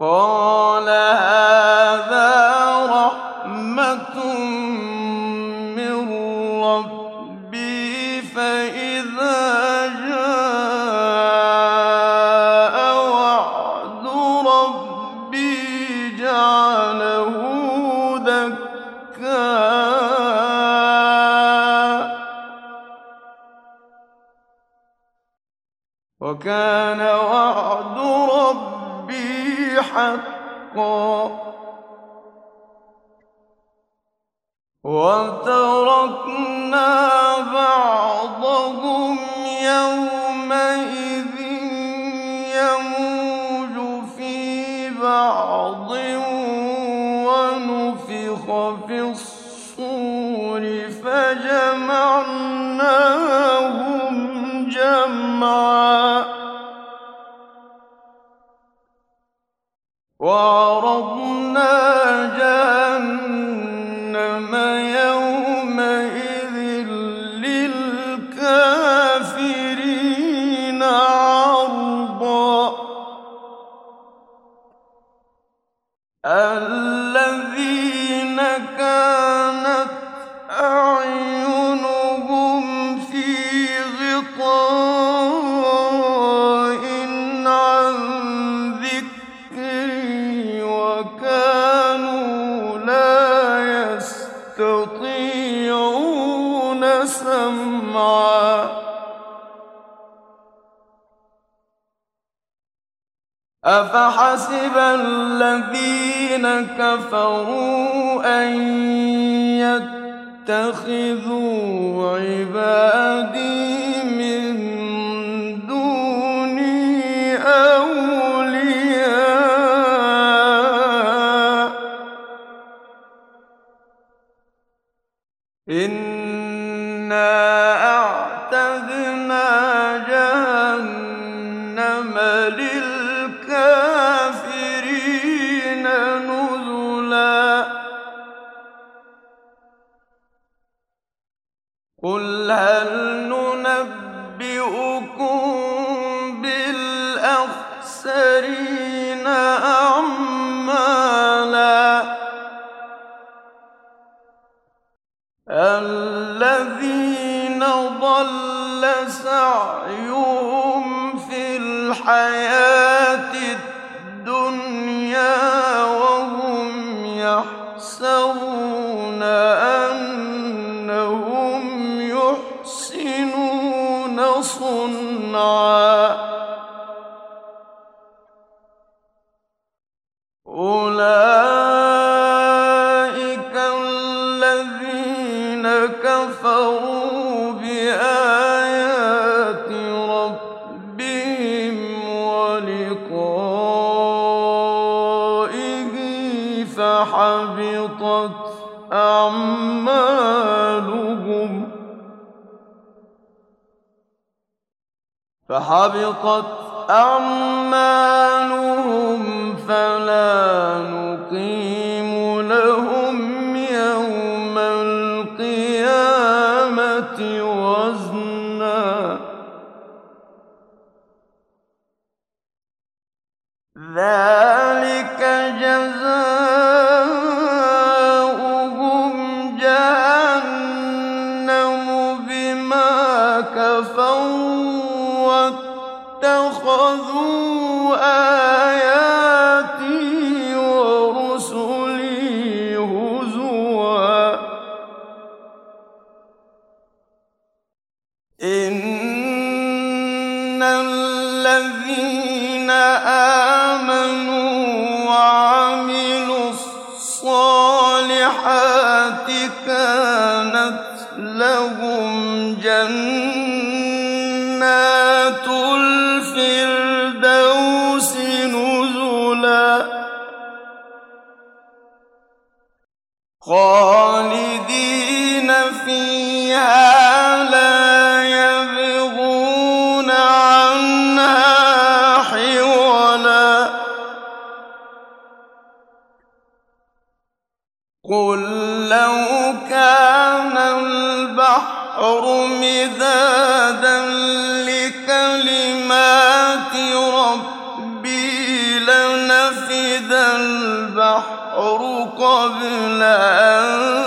قَالَ هَٰذَا رَحْمَةٌ مِّن رَّبِّي فَإِذَا جَاءَ وَعْدُ رَبِّي جَعَلَهُ دَكَّاءَ ۖ وَكَانَ وَعْدُ رَبِّي حَقًّا. وَتَرَكْنَا بَعْضَهُمْ يَوْمَئِذٍ يَمُوجُ فِي بَعْضٍ وَنُفِخَ فِي الصُّورِ فَجَمَعْنَاهُمْ جَمْعًا. وَعَرَضْنَا جَهَنَّمَ يَوْمَئِذٍ لِّلْكَافِرِينَ عَرْضًا. الَّذِينَ كَانَتْ أَعْيُنُهُمْ فِي غِطَاءٍ عَن ذِكْرِي وَكَانُوا لَا يَسْتَطِيعُونَ سَمْعًا. أَفَحَسِبَ الَّذِينَ كَفَرُوا أَن يَتَّخِذُوا عِبَادِي مِن دُونِي أَوْلِيَاءَ ۚ إِنَّا أَعْتَدْنَا جَهَنَّمَ لِلْكَافِرِينَ نُزُلًا. قُلْ هَلْ نُنَبِّئُكُم بِالْأَخْسَرِينَ أَعْمَالًا الَّذِينَ ضَلَّ سَعْيُهُمْ فِي الْحَيَاةِ الدُّنْيَا وَهُمْ يَحْسَبُونَ أَنَّهُمْ يُحْسِنُونَ صُنْعًا. أُولَٰئِكَ الَّذِينَ كَفَرُوا بِآيَاتِ رَبِّهِمْ وَلِقَائِهِ فَحَبِطَتْ أَعْمَالُهُمْ فَلَا نُقِيمُ لَهُمْ يَوْمَ الْقِيَامَةِ وَزْنًا. ذَٰلِكَ جَزَاؤُهُمْ جَهَنَّمُ بِمَا كَفَرُوا وَاتَّخَذُوا آيَاتِي وَرُسُلِي هُزُوًا. إِنَّ الَّذِينَ آمَنُوا وَعَمِلُوا الصَّالِحَاتِ كَانَتْ لَهُمْ جَنَّاتُ الْفِرْدَوْسِ نُزُلًا خَالِدِينَ فِيهَا لَا يَبْغُونَ عَنْهَا حِوَلًا. قُل لَّوْ كَانَ الْبَحْرُ مِدَادًا لِّكَلِمَاتِ رَبِّي لَنَفِدَ قبل أن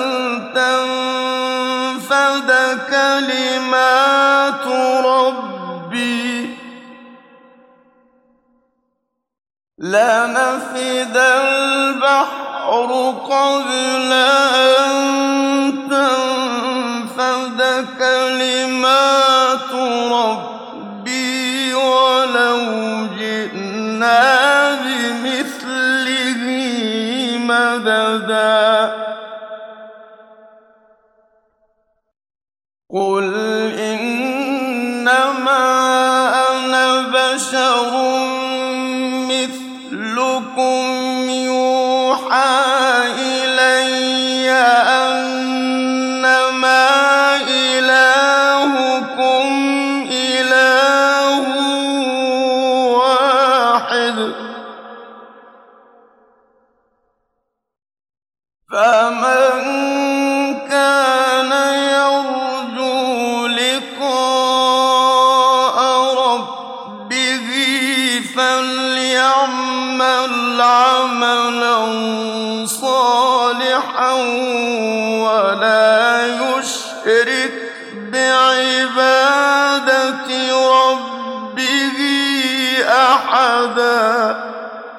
تنفد كلمات ربي لنفد البحر قبل أن تنفد كلمات ربي ولو جئنا بمثله مددا قل إنما أنا بشر مثلكم يوحى إلي أنما إلهكم إله واحد فمن كان يرجو لقاء ربه فليعمل عملا صالحا ولا يشرك بعبادة ربه أحدا